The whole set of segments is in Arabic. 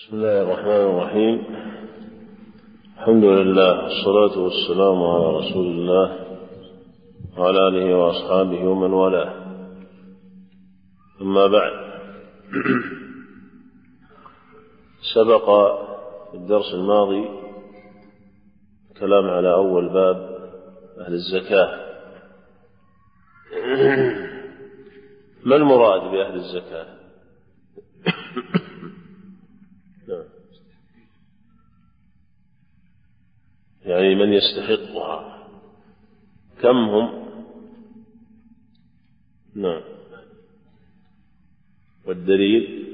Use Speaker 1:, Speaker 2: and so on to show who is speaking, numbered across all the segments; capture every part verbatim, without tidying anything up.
Speaker 1: بسم الله الرحمن الرحيم. الحمد لله والصلاة والسلام على رسول الله وعلى آله وأصحابه ومن والاه، أما بعد. سبق في الدرس الماضي كلام على أول باب أهل الزكاة. ما المراد بأهل الزكاة؟ يعني من يستحقها، كم هم؟ نعم. والدليل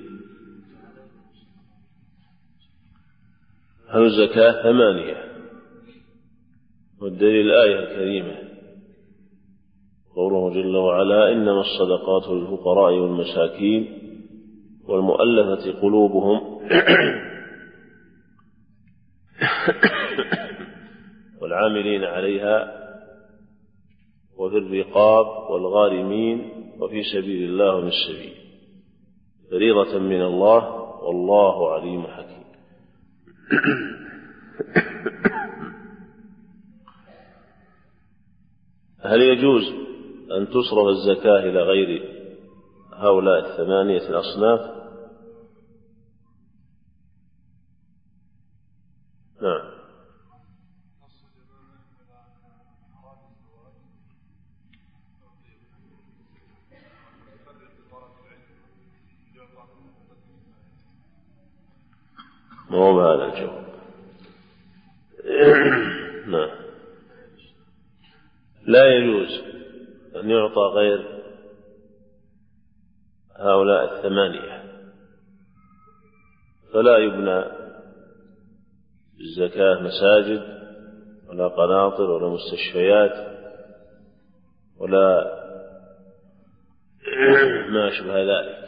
Speaker 1: هل الزكاة ثمانية، والدليل الآية الكريمة قوله جل وعلا: إنما الصدقات للفقراء والمساكين والمؤلفة قلوبهم والعاملين عليها وفي الرقاب والغارمين وفي سبيل الله وابن السبيل فريضة من الله والله عليم حكيم. هل يجوز أن تصرف الزكاة إلى غير هؤلاء الثمانية الأصناف؟ نعم. ما هو بهذا الجواب. نعم. لا يجوز أن يعطى غير هؤلاء الثمانية، فلا يبنى الزكاة مساجد ولا قناطر ولا مستشفيات ولا ما أشبه ذلك.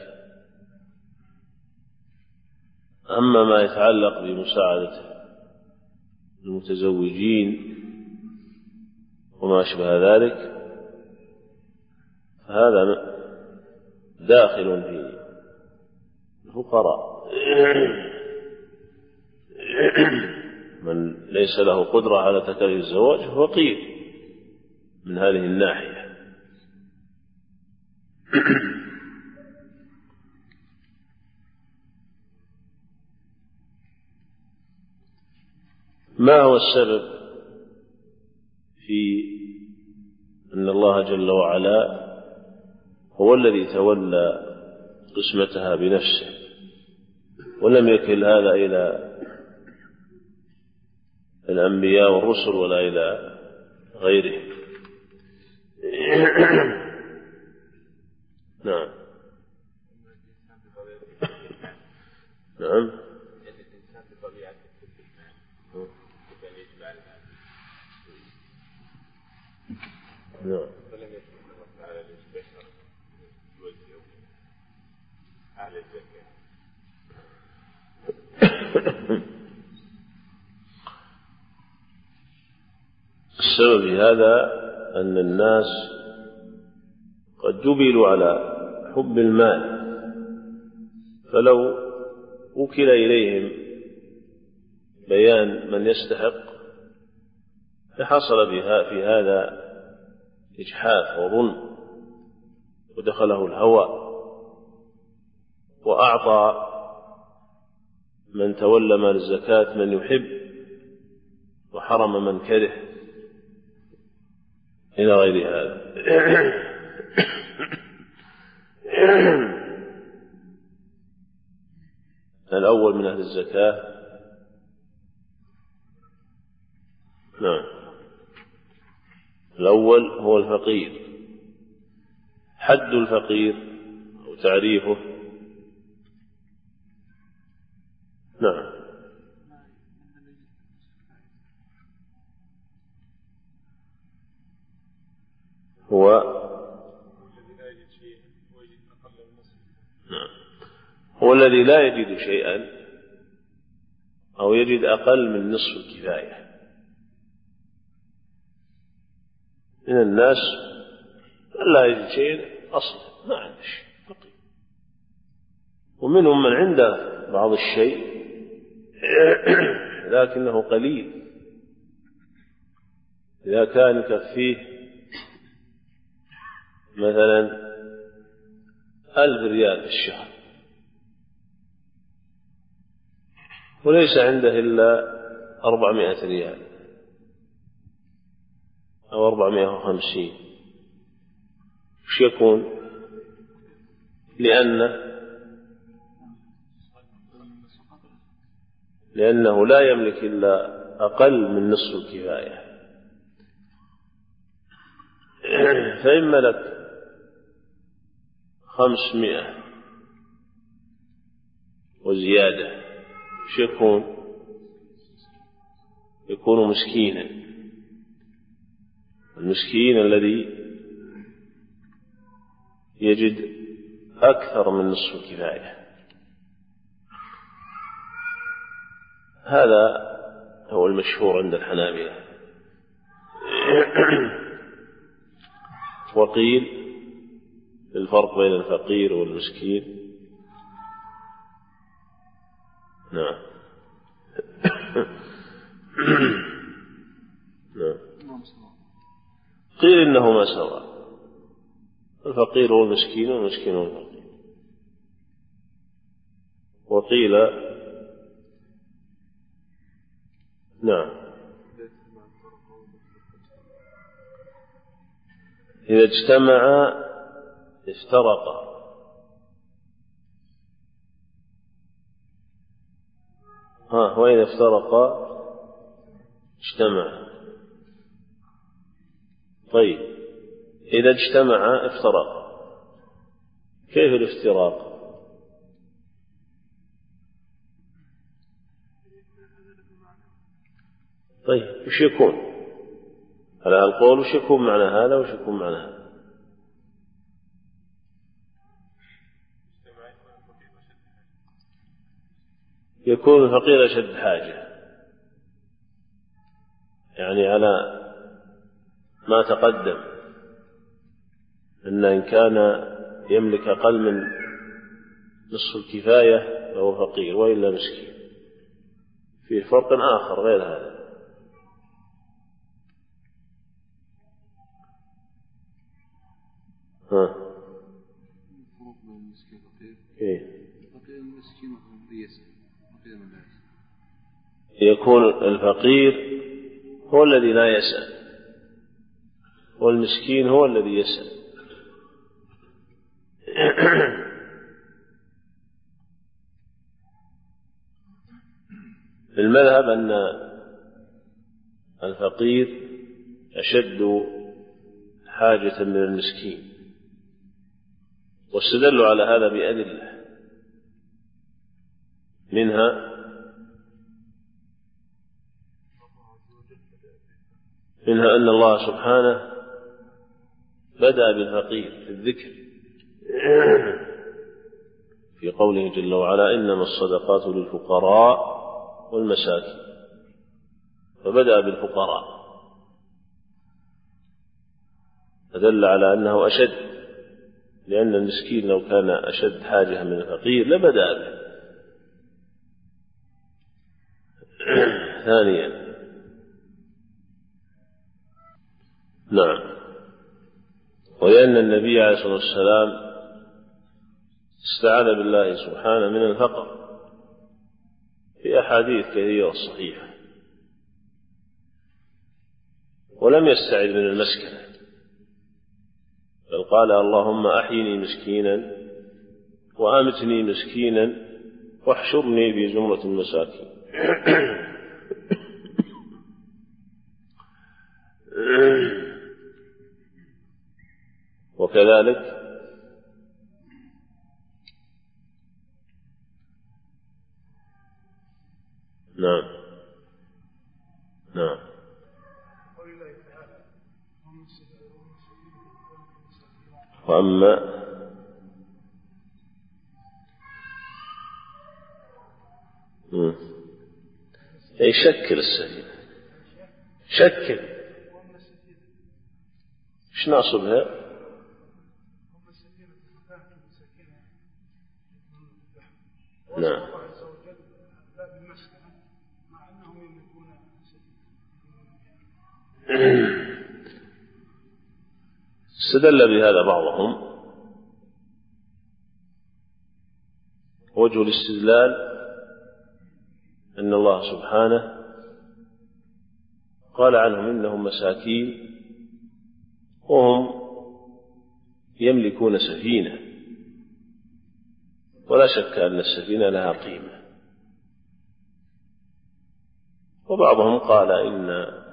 Speaker 1: أما ما يتعلق بمساعدة المتزوجين وما أشبه ذلك فهذا داخل في الفقراء. من ليس له قدرة على تكاليف الزواج فقير من هذه الناحية. ما هو السبب في أن الله جل وعلا هو الذي تولى قسمتها بنفسه ولم يكل هذا إلى الأنبياء والرسل ولا إلى غيرهم؟ نعم. نعم. نعم. السبب في هذا أن الناس قد جبلوا على حب المال، فلو وكل إليهم بيان من يستحق فحصل بها في هذا إجحاف وظلم ودخله الهوى، وأعطى من تولى مال الزكاة من يحب وحرم من كره إلى غير هذا. الأول من أهل الزكاة نعم الأول هو الفقير. حد الفقير أو تعريفه؟ نعم هو نعم هو الذي لا يجد شيئا أو يجد أقل من نصف الكفاية. من الناس من لا يجد شيئا أصلا، ما عنده شيء فقير، ومنهم من عنده بعض الشيء لكنه قليل. إذا كان يكفيه مثلا ألف ريال في الشهر وليس عنده إلا أربعمائة ريال أو أربعمائة وخمسين، وش يكون؟ لأنه لأنه لا يملك إلا أقل من نصف الكفاية. فإن ملك خمسمائة وزيادة وش يكون؟ يكون مسكينا. المسكين الذي يجد أكثر من نصف الكفاية. هذا هو المشهور عند الحنابلة. وقيل الفرق بين الفقير والمسكين. نعم. نعم. قيل إنهما سواء، الفقير والمسكين والمسكين والفقير. وقيل نعم إذا اجتمع افترقا. ها وإذا افترقا اجتمع. طيب إذا اجتمع افترقا، كيف الافتراق؟ طيب وش يكون على القول؟ وش يكون معنى هذا وش يكون معنى هذا؟ يكون الفقير أشد حاجة، يعني على ما تقدم أن إن كان يملك أقل من نصف الكفاية فهو فقير وإلا مسكين. فيه فرق آخر غير هذا. ها
Speaker 2: الفرق بين المسكين والفقير.
Speaker 1: إيه؟
Speaker 2: الفقير المسكين يسأل.
Speaker 1: يكون الفقير هو الذي لا يسأل والمسكين هو الذي يسأل. المذهب أن الفقير أشد حاجة من المسكين، واستدلوا على هذا بأدلة، منها منها أن الله سبحانه بدأ بالفقير في الذكر في قوله جل وعلا إنما الصدقات للفقراء والمساكين، فبدأ بالفقراء فدل على أنه أشد، لأن المسكين لو كان أشد حاجة من الفقير لبدأ به. ثانيا نعم ولأن النبي عليه الصلاة والسلام استعاذ بالله سبحانه من الفقر في أحاديث كثيرة صحيحة، ولم يستعذ من المسكنة، بل قال اللهم أحيني مسكينا وأمتني مسكينا واحشرني في زمرة المساكين. وكذلك نعم نعم وأما يشكل السفينة شكل ايش ناصبها؟ نعم
Speaker 3: باب المسكنة مع أنهم يملكون
Speaker 1: استدل بهذا بعضهم. وجه الاستدلال أن الله سبحانه قال عنهم إنهم مساكين وهم يملكون سفينة، ولا شك أن السفينة لها قيمة. وبعضهم قال إن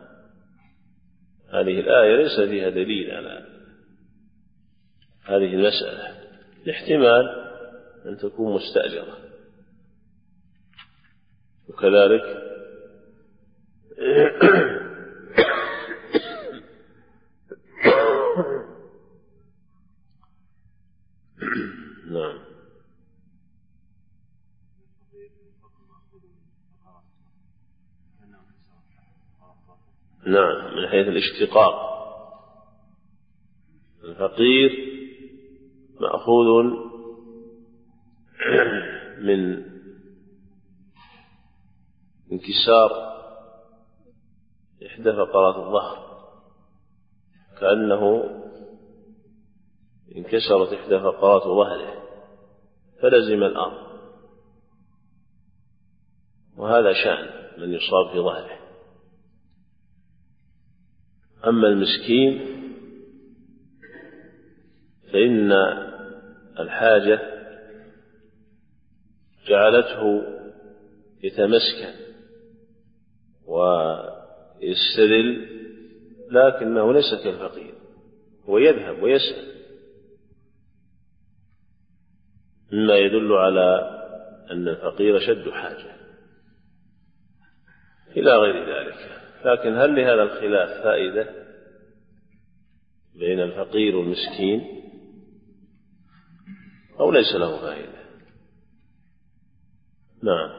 Speaker 1: هذه الآية ليس فيها دليل على هذه المسألة، لاحتمال أن تكون مستأجرة. وكذلك نعم نعم من حيث الاشتقاق الفقير مأخوذ من انكسار إحدى فقرات الظهر، كأنه انكسرت إحدى فقرات ظهره فلزم الأرض، وهذا شأن من يصاب في ظهره. أما المسكين فإن الحاجة جعلته يتمسكن ويستدل، لكنه ليس كالفقير، ويذهب ويسأل، مما يدل على أن الفقير شد حاجة إلى غير ذلك. لكن هل لهذا الخلاف فائدة بين الفقير والمسكين أو ليس له فائدة؟ نعم.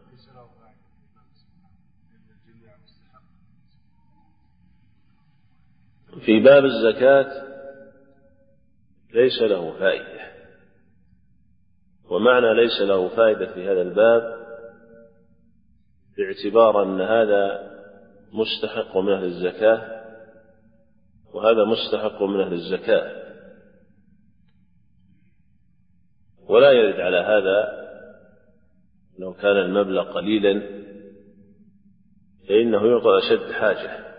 Speaker 1: في باب الزكاة ليس له فائدة، ومعنى ليس له فائدة في هذا الباب باعتبار أن هذا مستحق من أهل الزكاة وهذا مستحق من أهل الزكاة، ولا يرد على هذا لو كان المبلغ قليلا فإنه يعطى أشد حاجة.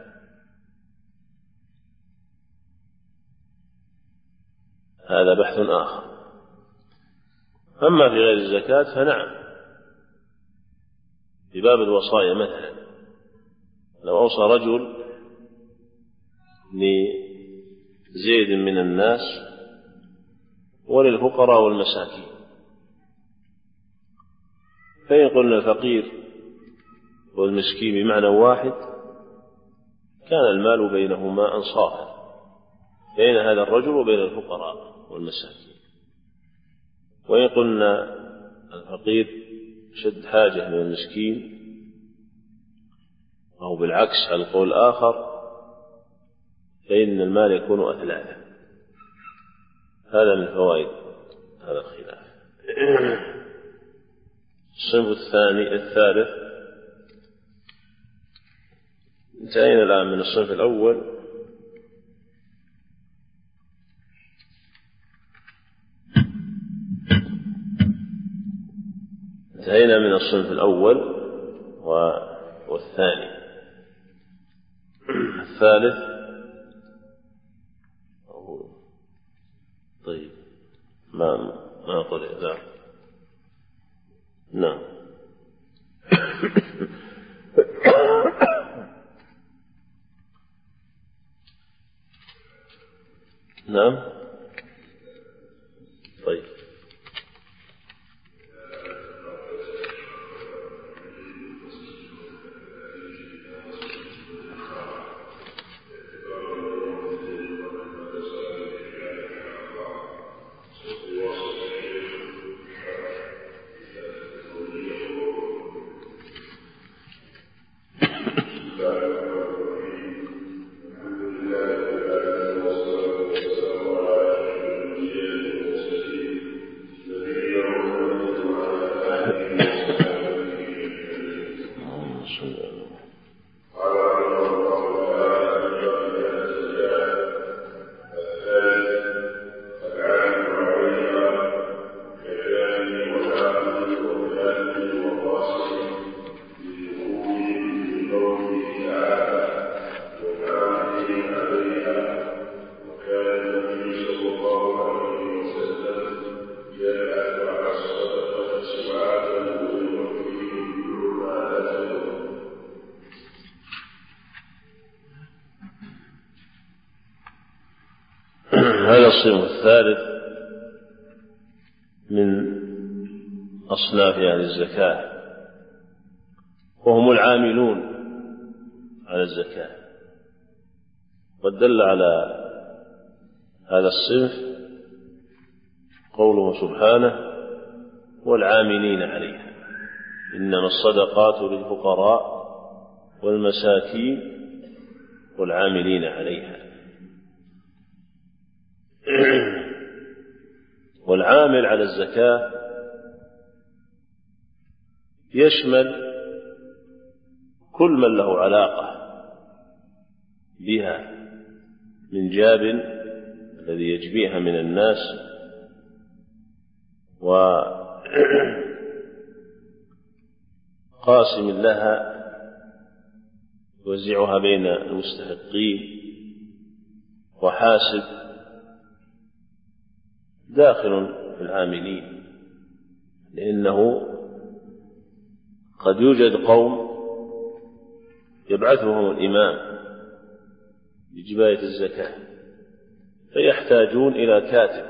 Speaker 1: هذا بحث آخر. أما في غير الزكاة فنعم، في باب الوصايا مثلا لو أوصى رجل لزيد من الناس وللفقراء والمساكين، فإن قلنا الفقير والمسكين بمعنى واحد كان المال بينهما أنصافا، بين هذا الرجل وبين الفقراء والمساكين. وإن قلنا الفقير شد حاجة من المسكين أو بالعكس على القول الآخر فإن المال يكون أثلاثا. هذا من فوائد هذا الخلاف. الصنف الثاني الثالث، انتهينا الآن من الصنف الأول. انتهينا من الصنف الأول والثاني. الثالث طيب ما ما أقول لا نعم نعم طيب
Speaker 4: الحمد لله رب العالمين والصلاة والسلام على
Speaker 1: الصنف الثالث من أصناف أهل الزكاة وهم العاملون على الزكاة. قد دل على هذا الصنف قوله سبحانه والعاملين عليها إنما الصدقات للفقراء والمساكين والعاملين عليها. والعامل على الزكاة يشمل كل من له علاقة بها من جاب الذي يجبيها من الناس وقاسم لها يوزعها بين المستحقين وحاسب داخل في العاملين، لأنه قد يوجد قوم يبعثهم الإمام بجباية الزكاة فيحتاجون إلى كاتب،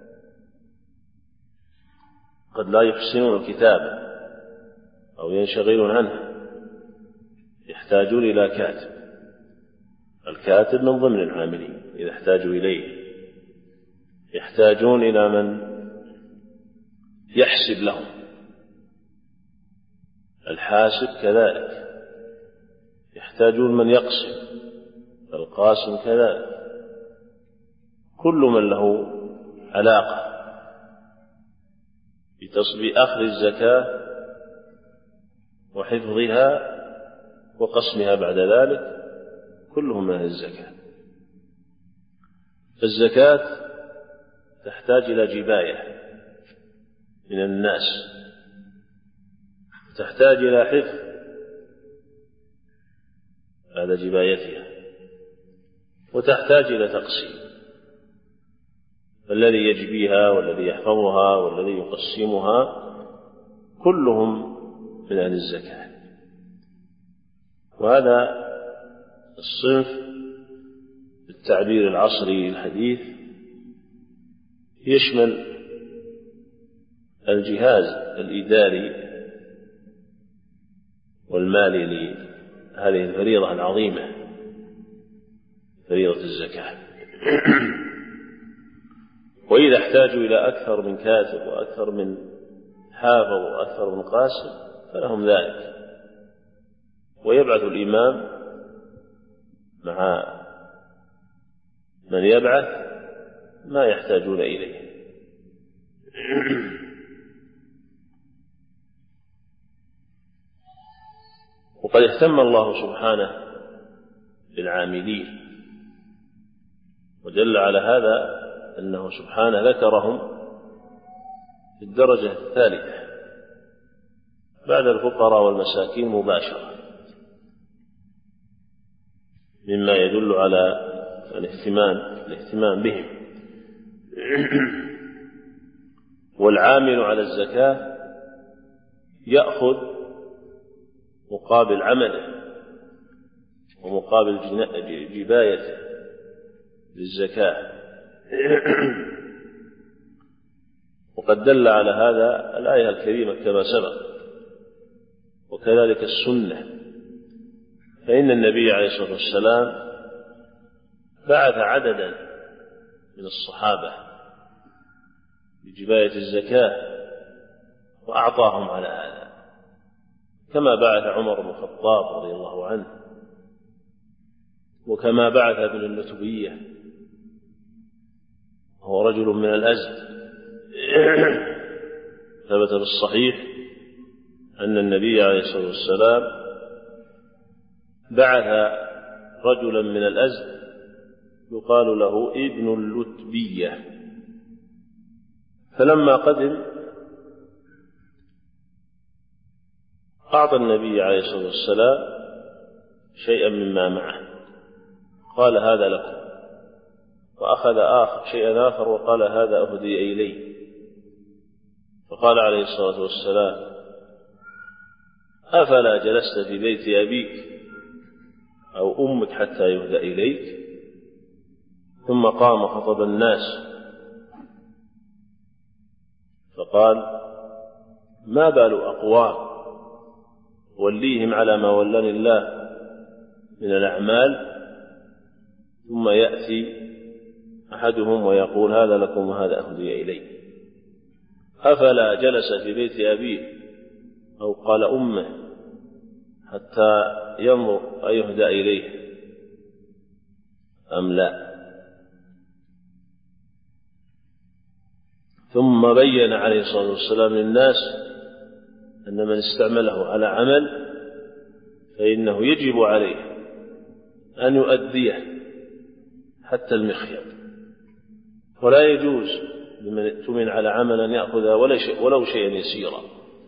Speaker 1: قد لا يحسنون الكتابة أو ينشغلون عنها، يحتاجون إلى كاتب. الكاتب من ضمن العاملين إذا احتاجوا إليه. يحتاجون إلى من يحسب لهم، الحاسب كذلك. يحتاجون من يقسم، القاسم كذلك. كل من له علاقة بأخذ الزكاة وحفظها وقسمها بعد ذلك كلهم من أهل الزكاة. فالزكاة تحتاج إلى جباية من الناس، تحتاج إلى حفظ بعد جبايتها، وتحتاج إلى تقسيم. فالذي يجبيها والذي يحفظها والذي يقسمها كلهم من أهل الزكاة. وهذا الصنف بالتعبير العصري الحديث يشمل الجهاز الإداري والمالي لهذه الفريضة العظيمة، فريضة الزكاة. وإذا احتاجوا إلى أكثر من كاتب وأكثر من حافظ وأكثر من قاسم فلهم ذلك، ويبعث الإمام مع من يبعث ما يحتاجون إليه. وقد اهتم الله سبحانه بالعاملين، ودل على هذا أنه سبحانه ذكرهم في الدرجة الثالثة بعد الفقراء والمساكين مباشرة، مما يدل على الاهتمام الاهتمام بهم. والعامل على الزكاة يأخذ مقابل عمله ومقابل جبايته للزكاة. وقد دل على هذا الآية الكريمة كما سبق، وكذلك السنة. فإن النبي عليه الصلاة والسلام بعث عددا من الصحابة بجباية الزكاة وأعطاهم على هذا، كما بعث عمر بن الخطاب رضي الله عنه، وكما بعث ابن اللتبية هو رجل من الأزد. ثبت بالصحيح أن النبي عليه الصلاة والسلام بعث رجلا من الأزد يقال له ابن اللتبية، فلما قدم أعطى النبي عليه الصلاة والسلام شيئا مما معه، قال هذا لكم، وأخذ آخر شيئا آخر وقال هذا أهدي إلي. فقال عليه الصلاة والسلام أفلا جلست في بيت أبيك أو أمك حتى يهدى إليك؟ ثم قام خطب الناس فقال ما بال أقوام وليهم على ما ولاني الله من الأعمال ثم يأتي أحدهم ويقول هذا لكم وهذا أهدي إليه، أفلا جلس في بيت أبيه أو قال أمه حتى ينظر أيهدى إليه أم لا؟ ثم بين عليه الصلاة والسلام للناس أن من استعمله على عمل فإنه يجب عليه أن يؤديه حتى المخيط، ولا يجوز لمن ائتمن على عمل أن يأخذ ولو شيئا يسيرا.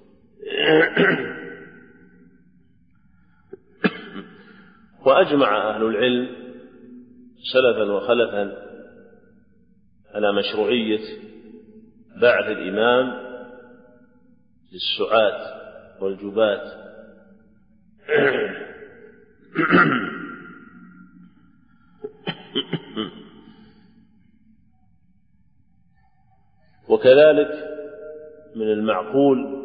Speaker 1: وأجمع أهل العلم سلفا وخلفا على مشروعية بعث الإمام للسعاة والجباة وكذلك من المعقول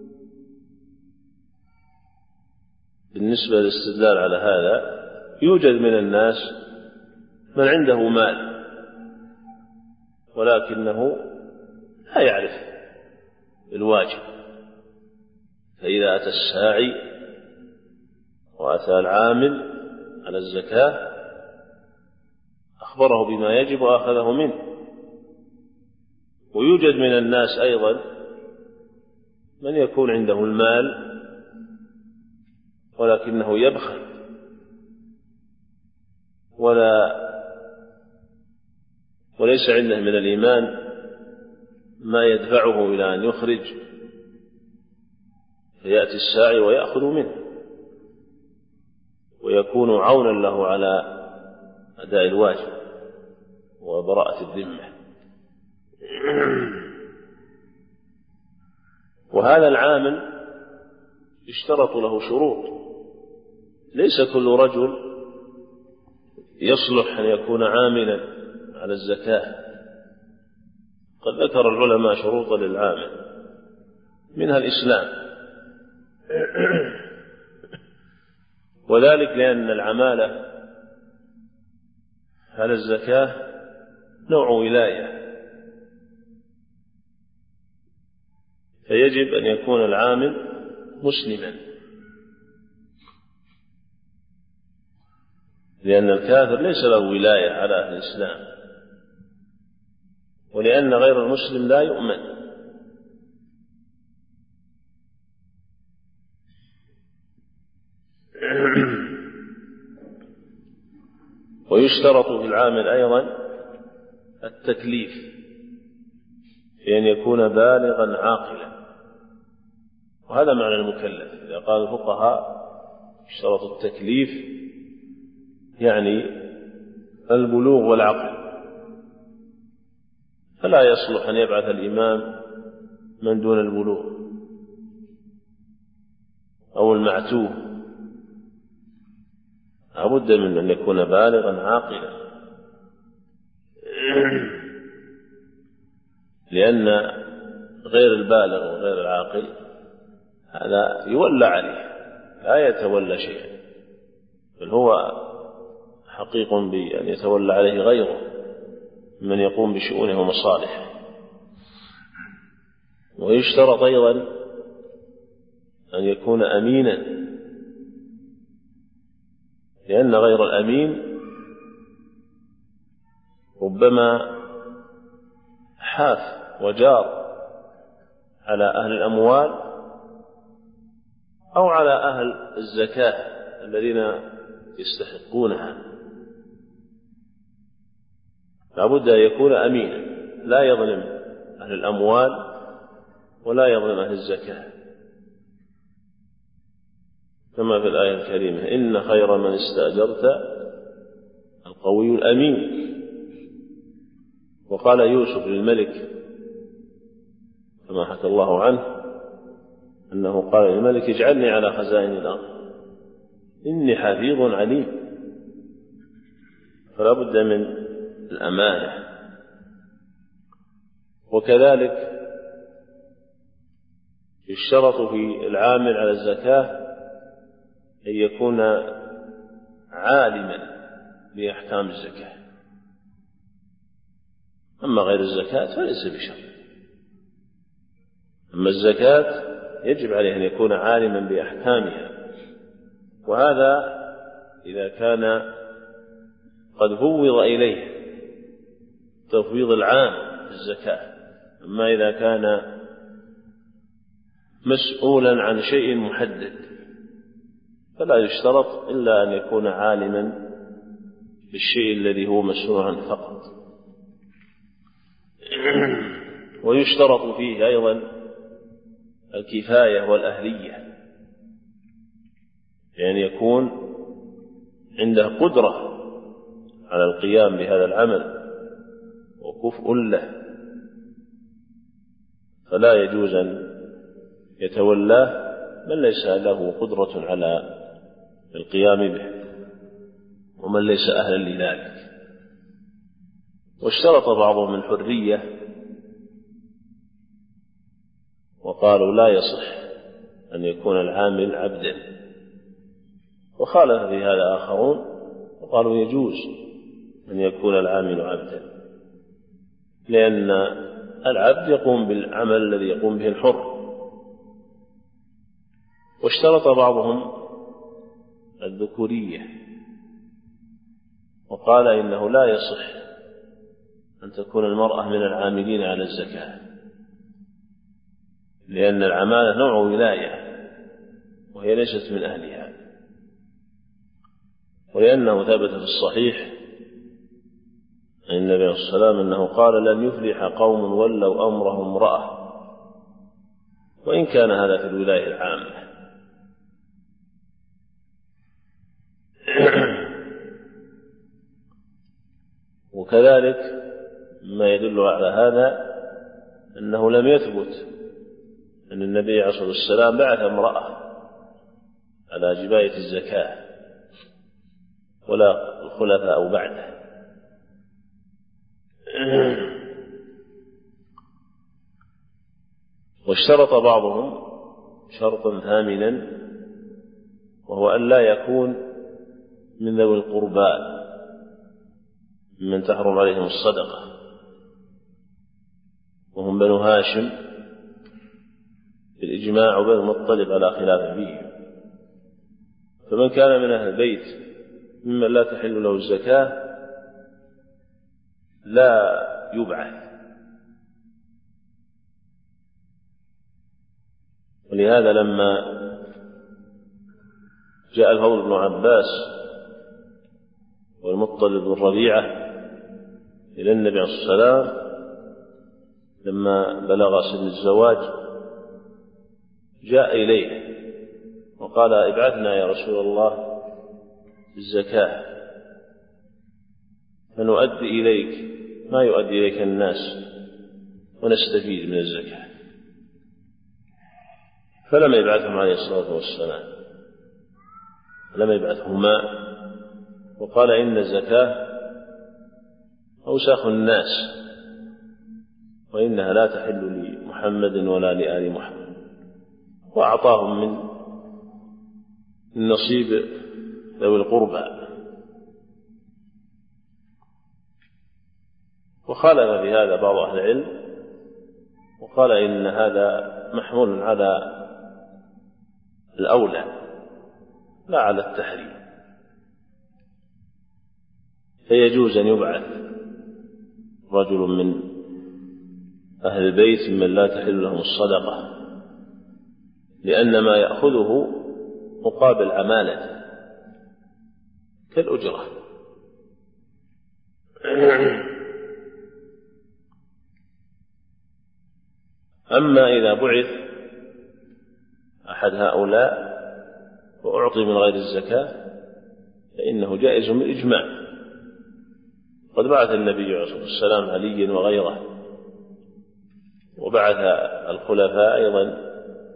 Speaker 1: بالنسبة للاستدلال على هذا يوجد من الناس من عنده مال ولكنه لا يعرف الواجب، فإذا أتى الساعي وأتى العامل على الزكاة أخبره بما يجب وأخذه منه. ويوجد من الناس أيضا من يكون عنده المال ولكنه يبخل ولا وليس عنده من الإيمان ما يدفعه إلى أن يخرج، فيأتي الساعي ويأخذ منه ويكون عونا له على أداء الواجب وبراءة الذمة. وهذا العامل اشترط له شروط، ليس كل رجل يصلح أن يكون عاملا على الزكاة. قد ذكر العلماء شروطا للعامل منها الإسلام، وذلك لأن العمالة على الزكاة نوع ولاية، فيجب أن يكون العامل مسلما، لأن الكافر ليس له ولاية على أهل الإسلام، ولأن غير المسلم لا يؤمن. ويشترط في العامل أيضا التكليف، بأن يكون بالغا عاقلا، وهذا معنى المكلف. إذا قال الفقهاء اشترط التكليف يعني البلوغ والعقل، فلا يصلح أن يبعث الإمام من دون البلوغ أو المعتوه، لابد من أن يكون بالغا عاقلا، لأن غير البالغ وغير العاقل هذا يولى عليه، لا يتولى شيئا، بل هو حقيق بأن يتولى عليه غيره من يقوم بشؤونه ومصالحه. ويشترط أيضا أن يكون أمينا، لأن غير الأمين ربما حاف وجار على أهل الأموال أو على أهل الزكاة الذين يستحقونها، لابد أن يكون أمينا لا يظلم أهل الأموال ولا يظلم أهل الزكاة، كما في الآية الكريمة إن خير من استأجرت القوي الأمين. وقال يوسف للملك كما حكى الله عنه أنه قال للملك اجعلني على خزائن الأرض إني حفيظ عليم، فلا بد من الأمانة. وكذلك يشترط في العامل على الزكاة أن يكون عالما بأحكام الزكاة، أما غير الزكاة فليس بشرط. أما الزكاة يجب عليه أن يكون عالما بأحكامها، وهذا إذا كان قد فوض إليه تفويض العام في الزكاة. أما إذا كان مسؤولا عن شيء محدد فلا يشترط إلا أن يكون عالما بالشيء الذي هو مسؤول عنه فقط. ويشترط فيه أيضا الكفاية والأهلية، يعني يكون عنده قدرة على القيام بهذا العمل وكفء له، فلا يجوز أن يتولاه من ليس له قدرة على القيام به ومن ليس أهلا لذلك. واشترط بعضهم الحرية وقالوا لا يصح أن يكون العامل عبدا، وخالف في هذا آخرون وقالوا يجوز أن يكون العامل عبدا، لأن العبد يقوم بالعمل الذي يقوم به الحر. واشترط بعضهم الذكورية وقال إنه لا يصح أن تكون المرأة من العاملين على الزكاة، لأن العمالة نوع ولاية وهي ليست من أهلها، ولأنه ثبت في الصحيح عن النبي عليه الصلاة والسلام أنه قال لن يفلح قوم ولوا أمرهم امرأة، وإن كان هذا في الولاية العامة. وكذلك ما يدل على هذا أنه لم يثبت أن النبي عليه الصلاة والسلام بعث امرأة على جباية الزكاة ولا الخلفاء بعده. واشترط بعضهم شرطا ثامنا وهو أن لا يكون من ذوي القربى من تحرم عليهم الصدقة، وهم بنو هاشم بالإجماع وبنو المطلب على خلاف فيه. فمن كان من أهل البيت ممن لا تحل له الزكاة لا يبعث. ولهذا لما جاء الفضل بن عباس والمطلب بن ربيعة إلى النبي عليه الصلاة والسلام لما بلغ سن الزواج جاء إليه وقال ابعثنا يا رسول الله الزكاة فنؤدي إليك ما يؤدي إليك الناس ونستفيد من الزكاة. فلم يبعثهم عليه الصلاة والسلام، لم يبعثهما، وقال إن الزكاة أوساخ الناس وإنها لا تحل لمحمد ولا لآل محمد، وأعطاهم من النصيب ذوي القربى. وخالف في هذا بعض أهل العلم وقال إن هذا محمول على الأولى لا على التحريم، فيجوز أن يبعث رجل من أهل البيت ممن لا تحل لهم الصدقة، لأن ما يأخذه مقابل عمالة كالأجرة. أما إذا بعث أحد هؤلاء وأعطي من غير الزكاة فإنه جائز بالإجماع. قد بعث النبي عليه الصلاة والسلام عليا وغيره، وبعث الخلفاء أيضا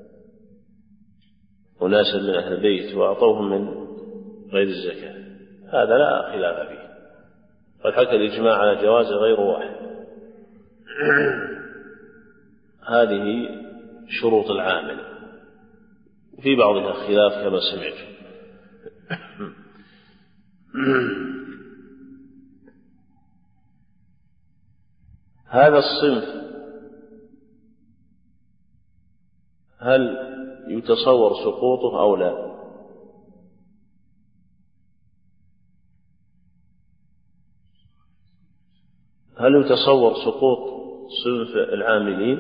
Speaker 1: أناسا من أهل البيت وأعطوهم من غير الزكاة، هذا لا خلاف فيه. قد حكى الإجماع على جواز غير واحد. هذه شروط العامل، وفي بعضها خلاف كما سمعت. هذا الصنف هل يتصور سقوطه أو لا؟ هل يتصور سقوط صنف العاملين؟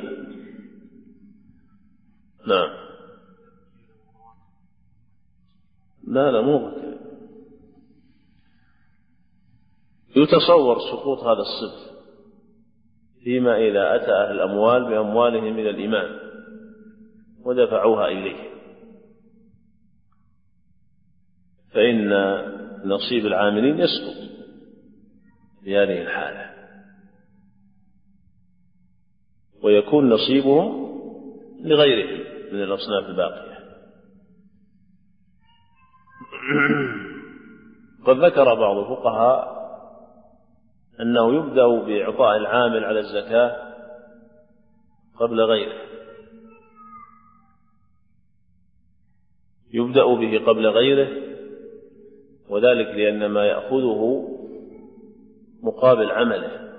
Speaker 1: نعم. لا لا مو بكذا. يتصور سقوط هذا الصنف فيما إذا أتى أهل الأموال بأموالهم من الإمام ودفعوها إليه، فإن نصيب العاملين يسقط في هذه الحالة، ويكون نصيبهم لغيرهم من الأصناف الباقية. قد ذكر بعض الفقهاء أنه يبدأ بإعطاء العامل على الزكاة قبل غيره، يبدأ به قبل غيره، وذلك لأن ما يأخذه مقابل عمله،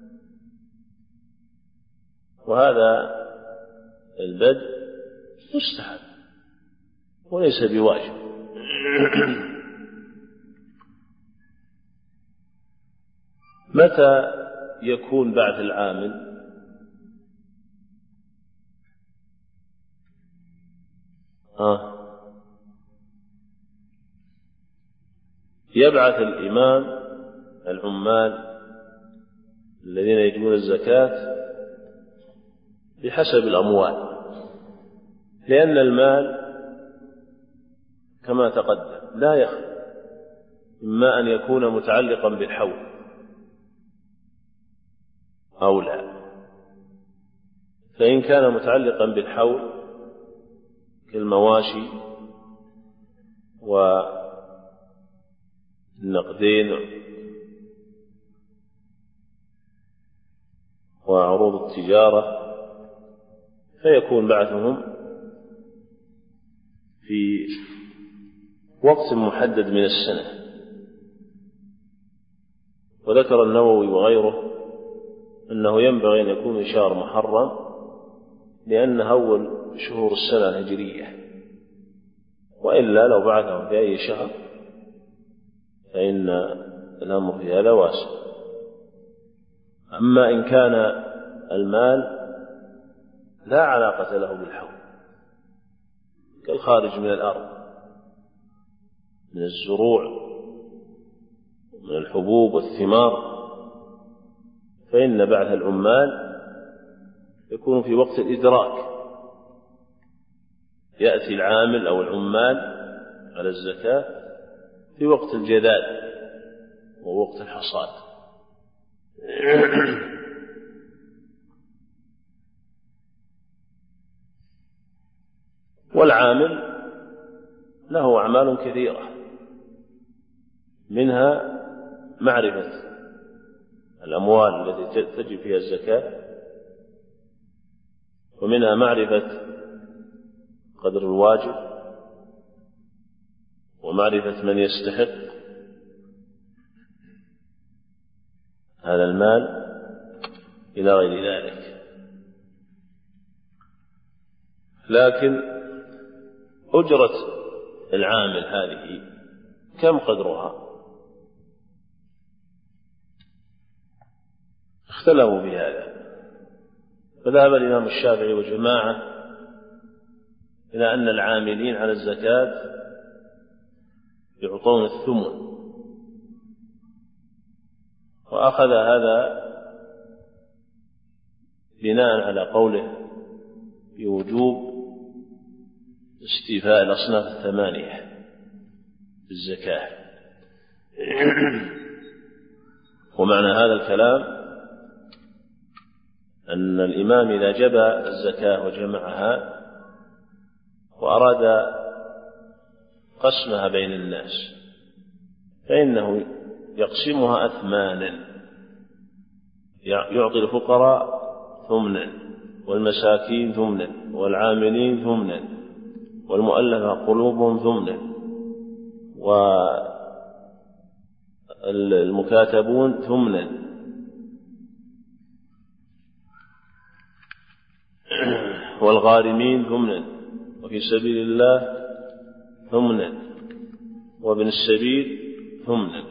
Speaker 1: وهذا البدء مستحب وليس بواجب. متى يكون بعث العامل؟ آه. يبعث الإمام العمال الذين يجبون الزكاة بحسب الأموال، لأن المال كما تقدم لا يخلو، إما أن يكون متعلقا بالحول أو لا. فإن كان متعلقا بالحول كالمواشي والنقدين وعروض التجارة فيكون بعثهم في وقت محدد من السنة. وذكر النووي وغيره أنه ينبغي أن يكون شهر محرم لأنه أول شهور السنة الهجرية، وإلا لو بعثهم في أي شهر فإن الأمر في هذا واسع. أما إن كان المال لا علاقة له بالحول كالخارج من الأرض من الزروع ومن الحبوب والثمار، فإن بعث العمال يكون في وقت الإدراك، يأتي العامل أو العمال على الزكاة في وقت الجداد ووقت الحصاد. والعامل له أعمال كثيرة، منها معرفة الأموال التي تجب فيها الزكاة، ومنها معرفة قدر الواجب، ومعرفة من يستحق هذا المال إلى غير ذلك. لكن أجرة العامل هذه كم قدرها؟ اختلفوا في هذا، فذهب الإمام الشافعي وجماعة إلى أن العاملين على الزكاة يعطون الثمن، وأخذ هذا بناء على قوله بوجوب استيفاء الأصناف الثمانية بالزكاة. ومعنى هذا الكلام أن الإمام إذا جبى الزكاة وجمعها وأراد قسمها بين الناس فإنه يقسمها أثمانا، يعطي الفقراء ثمنا والمساكين ثمنا والعاملين ثمنا والمؤلفة قلوبهم ثمنا والمكاتبون ثمنا والغارمين ثمنا وفي سبيل الله ثمنا وابن السبيل ثمنا.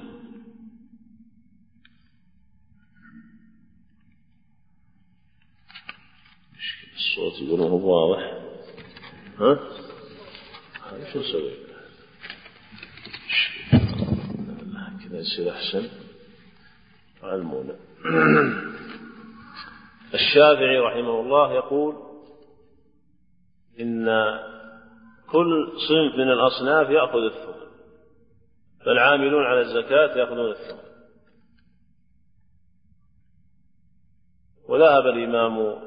Speaker 1: الصوت يقول هو واضح. ها شو نسوي كذا يصير أحسن. علمونا. الشافعي رحمه الله يقول إن كل صنف من الأصناف يأخذ الثمن، فالعاملون على الزكاة يأخذون الثمن. وذهب الإمام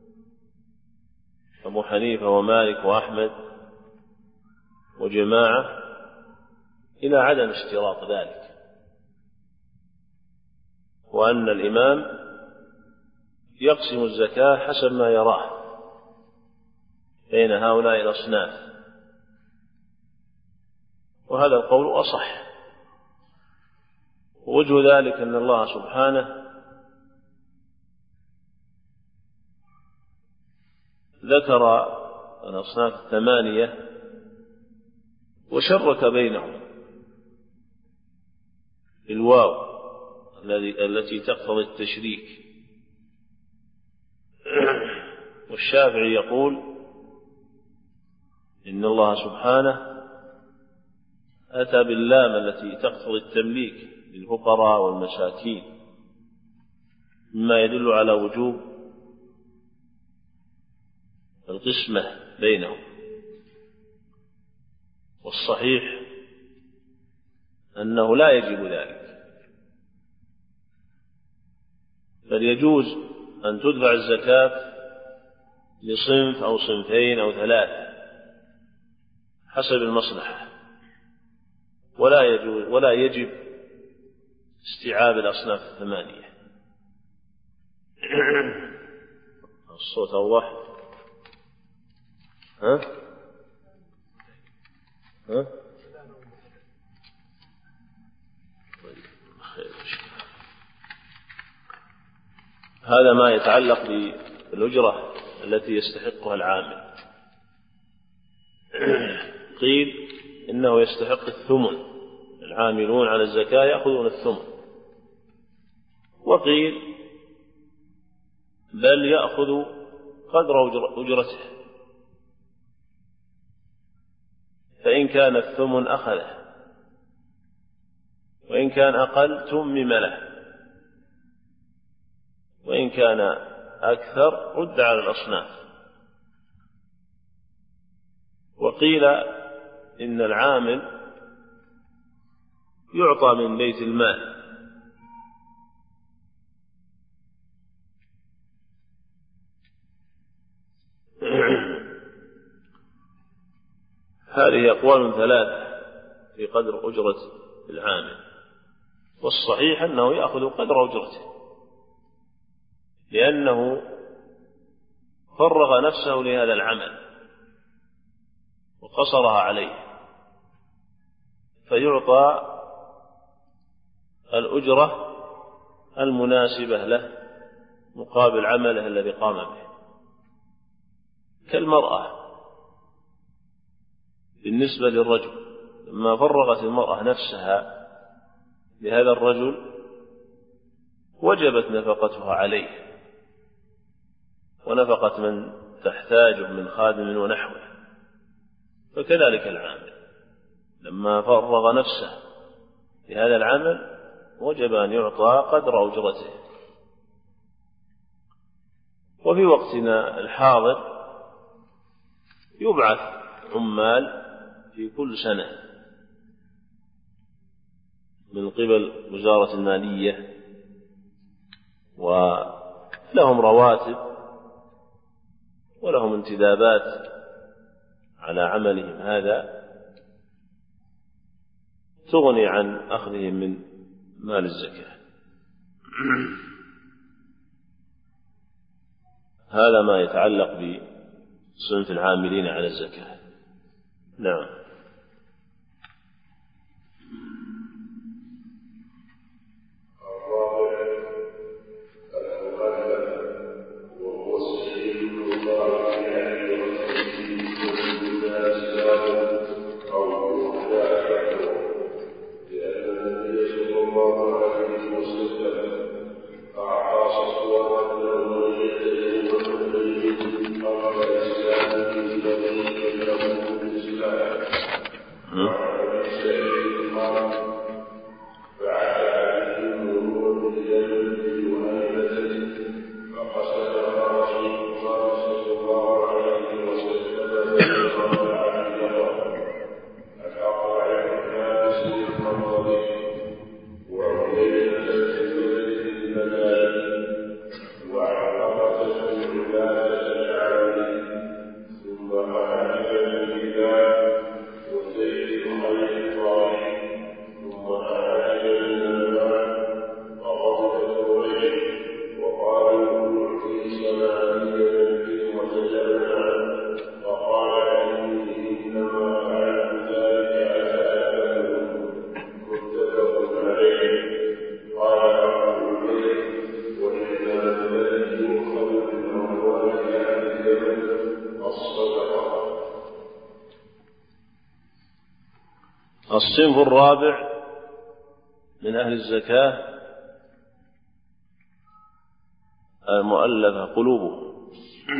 Speaker 1: أبو حنيفة ومالك وأحمد وجماعة إلى عدم اشتراط ذلك، وأن الإمام يقسم الزكاة حسب ما يراه بين هؤلاء الأصناف، وهذا القول أصح. ووجه ذلك أن الله سبحانه ذكر الأصناف الثمانية وشرك بينهم الواو التي تقتضي التشريك. والشافعي يقول إن الله سبحانه أتى باللام التي تقتضي التمليك للفقراء والمساكين، مما يدل على وجوب القسمة بينهم. والصحيح أنه لا يجب ذلك، بل يجوز أن تدفع الزكاة لصنف أو صنفين أو ثلاثة حسب المصلحة، ولا يجوز ولا يجب استيعاب الأصناف الثمانية. الصوت أوضح؟ ها؟ ها؟ هذا ما يتعلق بالأجرة التي يستحقها العامل. قيل إنه يستحق الثمن، العاملون على الزكاة يأخذون الثمن، وقيل بل يأخذ قدر أجرته، فإن كان الثمن أخذه، وإن كان أقل تمم له، وإن كان أكثر رد على الأصناف. وقيل إن العامل يعطى من بيت المال، هذه أقوال ثلاثة في قدر أجرة العامل، والصحيح أنه يأخذ قدر أجرته، لأنه فرغ نفسه لهذا العمل وقصرها عليه، فيعطى الأجرة المناسبة له مقابل عمله الذي قام به. كالمرأة بالنسبة للرجل، لما فرغت المرأة نفسها لهذا الرجل وجبت نفقتها عليه ونفقة من تحتاجه من خادم ونحوه. فكذلك العامل لما فرغ نفسه لهذا العمل وجب أن يعطى قدر أجرته. وفي وقتنا الحاضر يبعث عمال في كل سنة من قبل وزارة المالية، ولهم رواتب ولهم انتدابات على عملهم هذا تغني عن أخذهم من مال الزكاة. هذا ما يتعلق بصنف العاملين على الزكاة. نعم. الصنف الرابع من أهل الزكاة المؤلفة قلوبهم،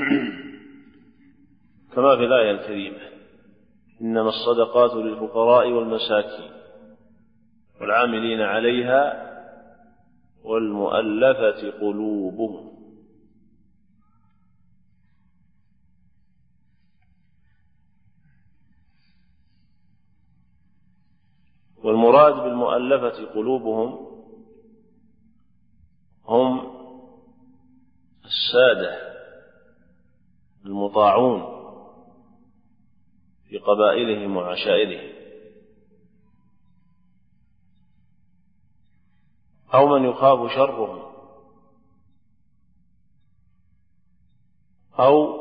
Speaker 1: كما في الآية الكريمة: إنما الصدقات للفقراء والمساكين والعاملين عليها والمؤلفة قلوبهم. والمراد بالمؤلفة قلوبهم هم السادة المطاعون في قبائلهم وعشائرهم، أو من يخاف شرهم، أو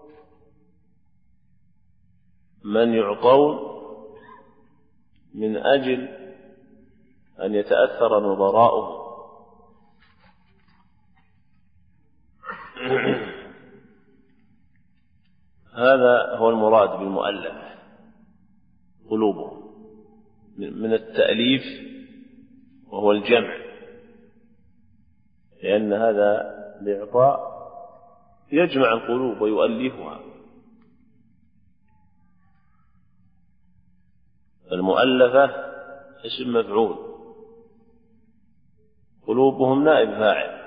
Speaker 1: من يعطون من أجل أن يتأثر نظراؤهم. هذا هو المراد بالمؤلفة قلوبهم، من التأليف وهو الجمع، لأن هذا الإعطاء يجمع القلوب ويؤلفها. المؤلفة اسم مفعول، قلوبهم نائب فاعل.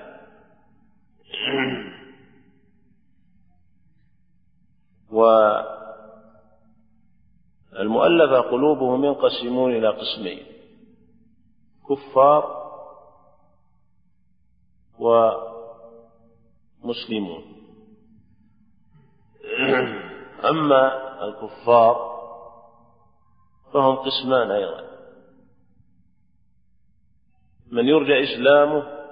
Speaker 1: والمؤلفة قلوبهم ينقسمون إلى قسمين: كفار ومسلمون. أما الكفار فهم قسمان أيضا: من يرجى إسلامه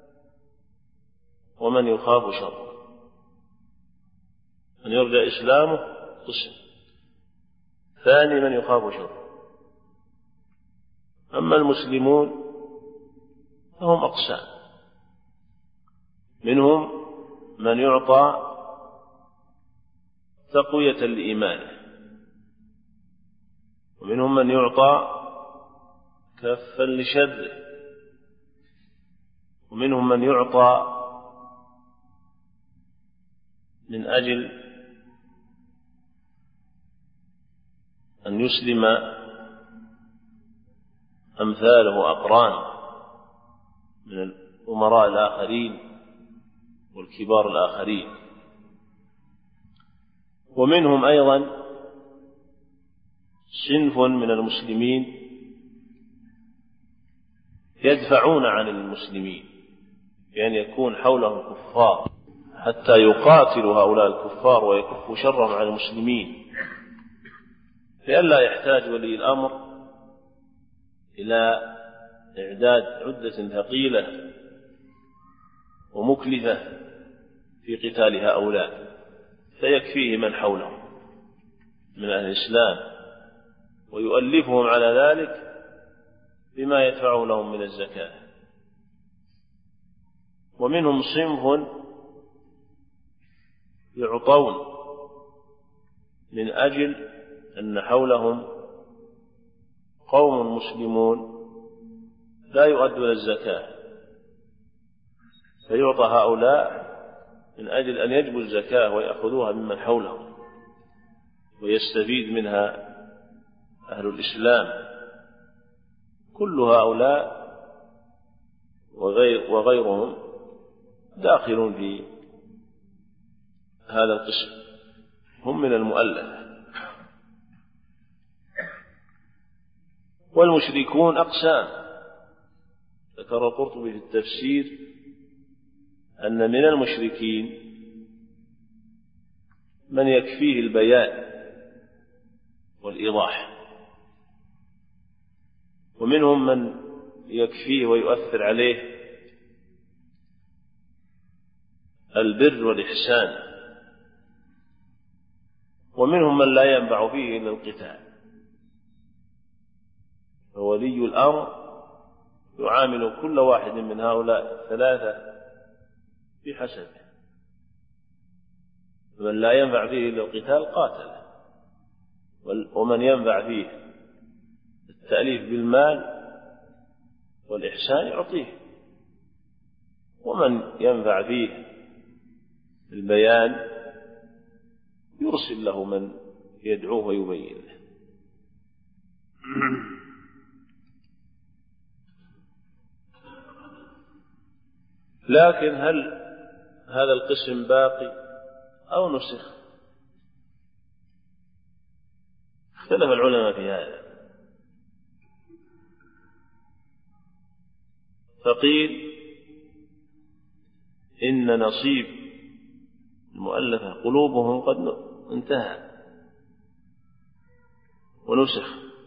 Speaker 1: ومن يخاف شره. من يرجى إسلامه قسم، ثاني من يخاف شره. أما المسلمون فهم أقسام: منهم من يعطى تقوية لإيمانه، ومنهم من يعطى كفا لشره، ومنهم من يعطى من أجل أن يسلم أمثاله أقران من الأمراء الآخرين والكبار الآخرين. ومنهم أيضا صنف من المسلمين يدفعون عن المسلمين بأن يكون حولهم كفار حتى يقاتلوا هؤلاء الكفار ويكفوا شرهم عن المسلمين، لئلا يحتاج ولي الأمر إلى إعداد عدة ثقيلة ومكلفة في قتال هؤلاء، فيكفيه من حولهم من أهل الإسلام ويؤلفهم على ذلك بما يدفعه لهم من الزكاة. ومنهم صنف يعطون من أجل أن حولهم قوم مسلمون لا يؤدون الزكاة، فيعطى هؤلاء من أجل أن يجبوا الزكاة ويأخذوها ممن حولهم ويستفيد منها أهل الإسلام. كل هؤلاء وغير وغيرهم داخلون في هذا القسم، هم من المؤلفة. والمشركون أقسام، ذكر القرطبي في التفسير أن من المشركين من يكفيه البيان والإيضاح، ومنهم من يكفيه ويؤثر عليه البر والإحسان، ومنهم من لا ينفع فيه إلا القتال. فولي الأمر يعامل كل واحد من هؤلاء الثلاثة بحسبه، من لا ينفع فيه إلا القتال قاتله، ومن ينفع فيه التأليف بالمال والإحسان يعطيه، ومن ينفع فيه البيان يرسل له من يدعوه ويبين له. لكن هل هذا القسم باقي أو نسخ؟ اختلف العلماء في هذا، فقيل إن نصيب المؤلفة قلوبهم قد انتهى ونسخ،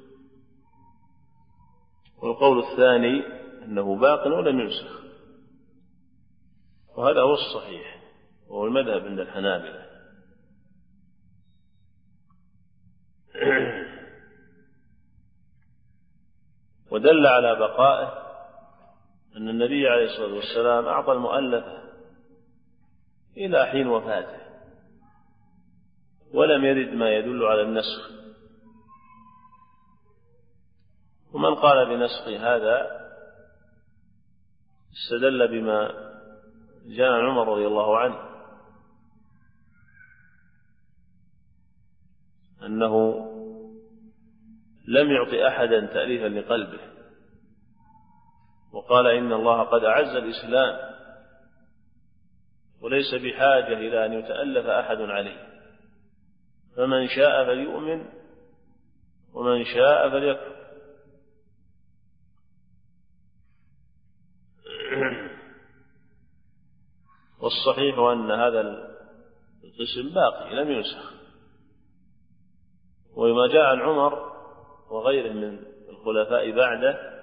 Speaker 1: والقول الثاني أنه باق ولم ينسخ، وهذا هو الصحيح وهو المذهب عند الحنابلة. ودل على بقائه أن النبي عليه الصلاة والسلام أعطى المؤلفة إلى حين وفاته، ولم يرد ما يدل على النسخ. ومن قال بنسخ هذا استدل بما جاء عمر رضي الله عنه أنه لم يعطي أحدا تأليفا لقلبه، وقال إن الله قد أعز الإسلام وليس بحاجة إلى أن يتألف أحد عليه، فمن شاء فليؤمن ومن شاء فليكفر. والصحيح أن هذا القسم باقي لم ينسخ. وما جاء عن عمر وغيره من الخلفاء بعده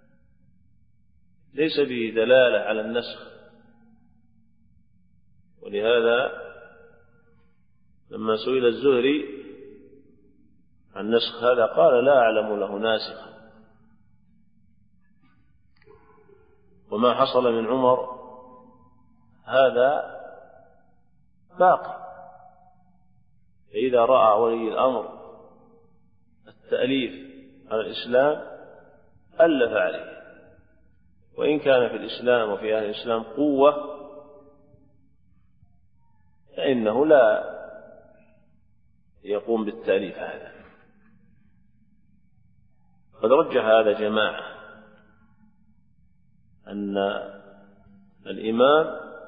Speaker 1: ليس به دلالة على النسخ، ولهذا لما سئل الزهري عن نسخ هذا قال لا أعلم له ناسخا. وما حصل من عمر هذا باقي، فإذا رأى ولي الأمر التأليف على الإسلام ألف عليه، وإن كان في الإسلام وفي أهل الإسلام قوة فإنه لا يقوم بالتأليف هذا. قد رجح هذا جماعة أن الإمام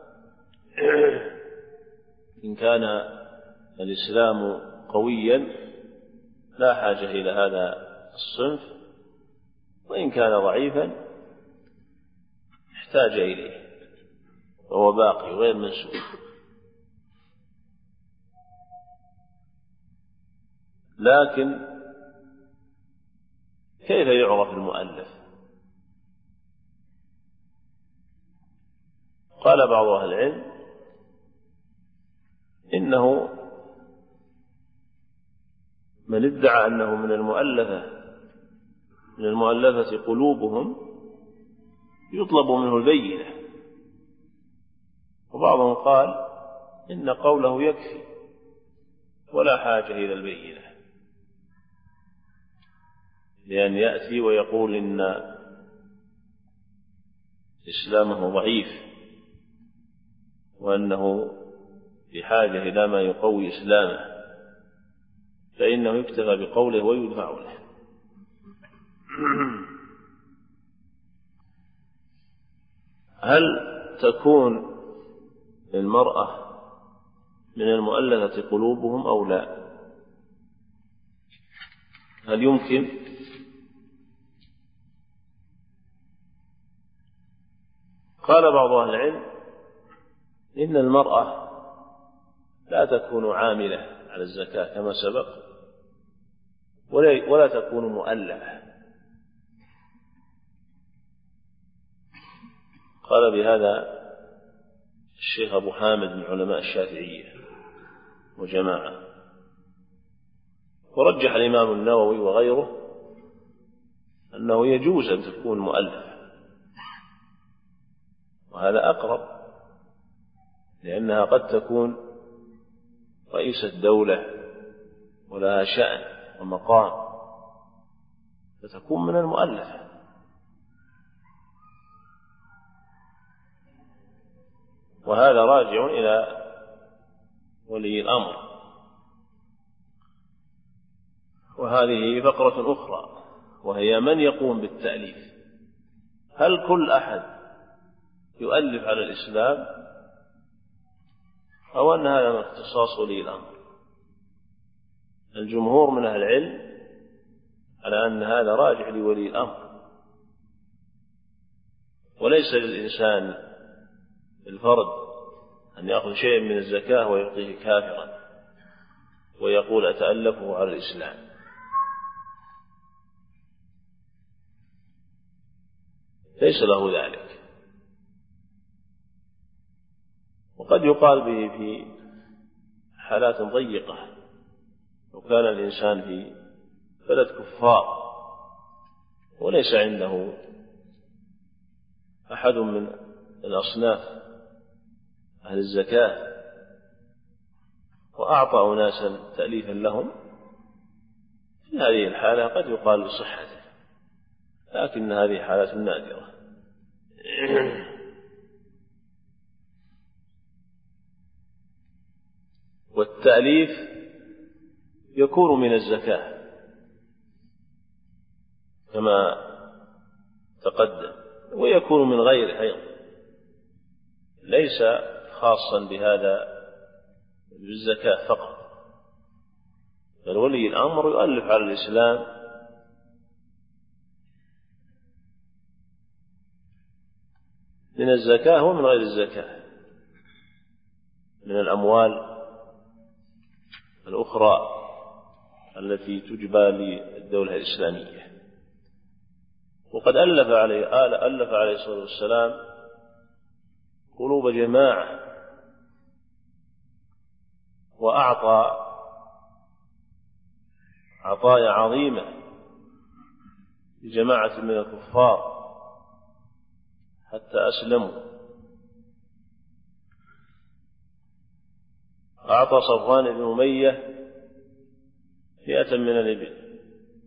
Speaker 1: إن كان الإسلام قويا لا حاجة إلى هذا الصنف، وإن كان ضعيفا احتاج إليه، وهو باقي غير منسوخ. لكن كيف يعرف المؤلف؟ قال بعض أهل العلم إنه من ادعى أنه من المؤلفة من المؤلفة قلوبهم يطلب منه البينة، وبعضهم قال إن قوله يكفي ولا حاجة إلى البينة، لأن يأتي ويقول إن إسلامه ضعيف وأنه بحاجة إلى ما يقوي إسلامه، فإنه يكتفى بقوله ويدفع له. هل تكون المرأة من المؤلفة قلوبهم أو لا؟ هل يمكن؟ قال بعض أهل العلم إن المرأة لا تكون عاملة على الزكاة كما سبق، ولا تكون مؤلفة. قال بهذا الشيخ أبو حامد من علماء الشافعية وجماعة، ورجح الإمام النووي وغيره أنه يجوز أن تكون مؤلفة، وهذا أقرب، لأنها قد تكون رئيسة دولة ولها شأن ومقام فتكون من المؤلفة. وهذا راجع إلى ولي الأمر. وهذه فقرة أخرى، وهي من يقوم بالتأليف. هل كل أحد يؤلف على الإسلام، أو أن هذا من اختصاص ولي الأمر؟ الجمهور من أهل العلم على أن هذا راجع لولي الأمر، وليس للإنسان الفرد أن يأخذ شيء من الزكاة ويعطيه كافرا ويقول أتألفه على الإسلام. ليس له ذلك. وقد يقال به في حالات ضيقة، لو كان الإنسان في بلد كفار وليس عنده أحد من الأصناف أهل الزكاة وأعطى أناسا تأليفا لهم، في هذه الحالة قد يقال بصحته، لكن هذه حالات نادرة. والتأليف يكون من الزكاة كما تقدم، ويكون من غيره أيضا، ليس خاصا بهذا بالزكاة فقط، بل ولي الأمر يؤلف على الإسلام من الزكاة ومن غير الزكاة، من الأموال الأخرى التي تجبى للدولة الإسلامية. وقد ألف عليه آل ألف عليه الصلاة والسلام قلوب جماعة، وأعطى عطايا عظيمة لجماعة من الكفار حتى أسلموا. أعطى صفوان بن أمية فئة من الإبل،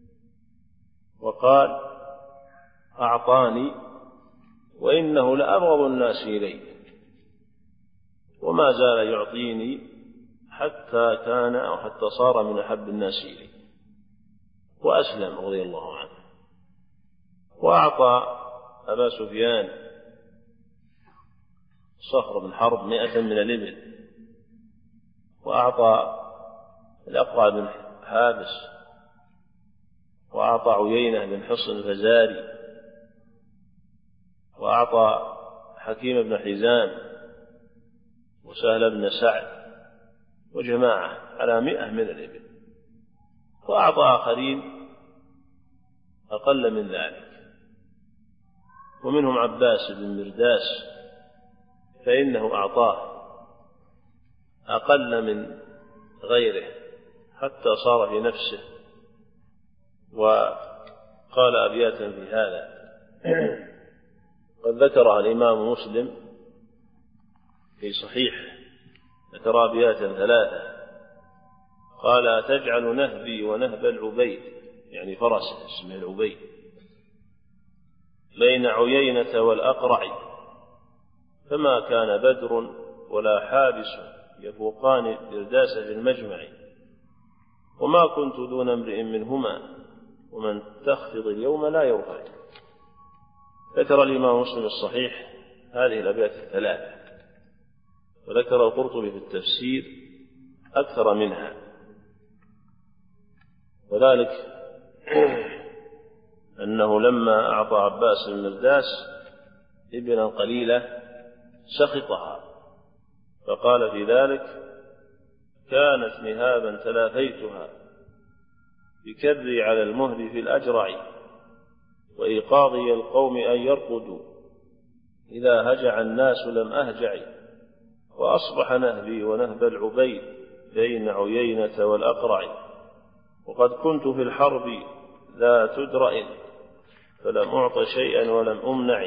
Speaker 1: وقال أعطاني وإنه لأبغض الناس إلي، وما زال يعطيني حتى كان أو حتى صار من أحب الناس إلي، وأسلم رضي الله عنه. وأعطى أبا سفيان صخر بن حرب مئة من الإبل، وأعطى الأقرع بن حابس، وأعطى عيينة بن حصن الفزاري، وأعطى حكيم بن حزام وسهل بن سعد وجماعة على مئة من الإبل، وأعطى آخرين أقل من ذلك، ومنهم عباس بن مرداس فإنه أعطاه أقل من غيره حتى صار في نفسه. وقال أبياتا في هذا قد ذكرها الإمام مسلم في صحيحه، ذكر أبياتا ثلاثة، قال: تجعل نهبي ونهب العبيد، يعني فرسه اسمه العبيد، بين عيينة والأقرع، فما كان بدر ولا حابس يفوقان الدرداس في المجمع، وما كنت دون امرئ منهما، ومن تخفض اليوم لا يرفع. ذكر الإمام مسلم الصحيح هذه الأبيات الثلاثة، وذكر القرطبي في التفسير أكثر منها، وذلك أنه لما أعطى عباس المرداس ابنا قليلة سخطها، فقال في ذلك: كانت نهابا تلاثيتها بكري على المهد في الأجرع، وإيقاظي القوم أن يرقدوا، إذا هجع الناس لم أهجع، وأصبح نهبي ونهب العبيد بين عيينة والأقرع، وقد كنت في الحرب لا تدرئ، فلم أعط شيئا ولم أمنع،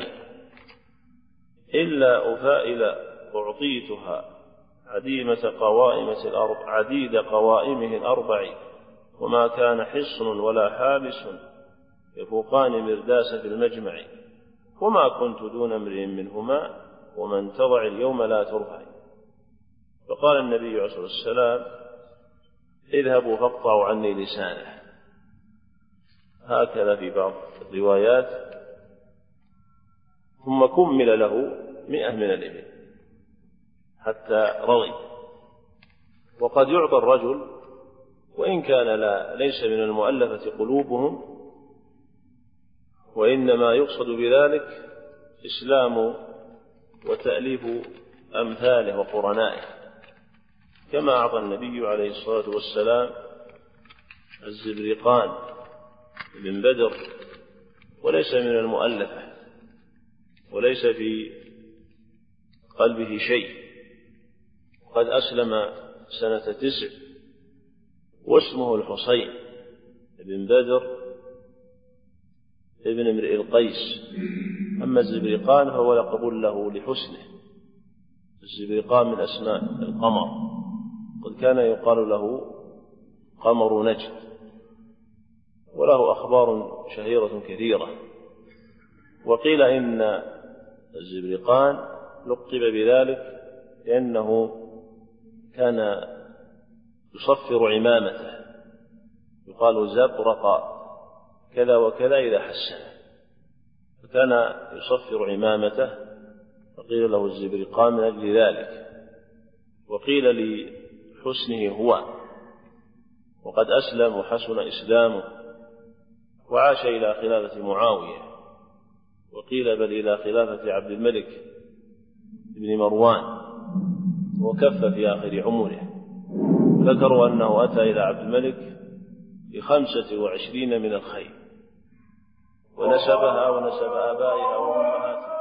Speaker 1: إلا أفائل أعطيتها عديمة قوائمة الأرض عديد قوائمه الأربع، وما كان حصن ولا حابس يفوقان مرداس في المجمع، وما كنت دون امرئ منهما، ومن تضع اليوم لا ترفع. فقال النبي عليه الصلاة والسلام: اذهبوا فاقطعوا عني لسانه. هكذا في بعض الروايات. ثم كمل له مئة من الإبل حتى رضي. وقد يعطى الرجل وإن كان لا ليس من المؤلفة قلوبهم، وإنما يقصد بذلك إسلام وتأليف أمثاله وقرنائه، كما أعطى النبي عليه الصلاة والسلام الزبرقان بن بدر، وليس من المؤلفة، وليس في قلبه شيء، قد أسلم سنة تسع، واسمه الحصين بن بدر ابن امرئ القيس. أما الزبرقان فهو لقب له لحسنه، الزبرقان من أسماء القمر، قد كان يقال له قمر نجد، وله أخبار شهيرة كثيرة. وقيل إن الزبرقان لقب بذلك لأنه كان يصفر عمامته، يقال زبرق كذا وكذا إذا حسن، فكان يصفر عمامته، فقيل له الزبرقان من أجل ذلك. وقيل لحسنه هو، وقد أسلم وحسن إسلامه وعاش إلى خلافة معاوية، وقيل بل إلى خلافة عبد الملك بن مروان، وكف في آخر عمره. ذكروا أنه أتى إلى عبد الملك بخمسة وعشرين من الخير، ونسبها ونسب آبائها وأمهاتها.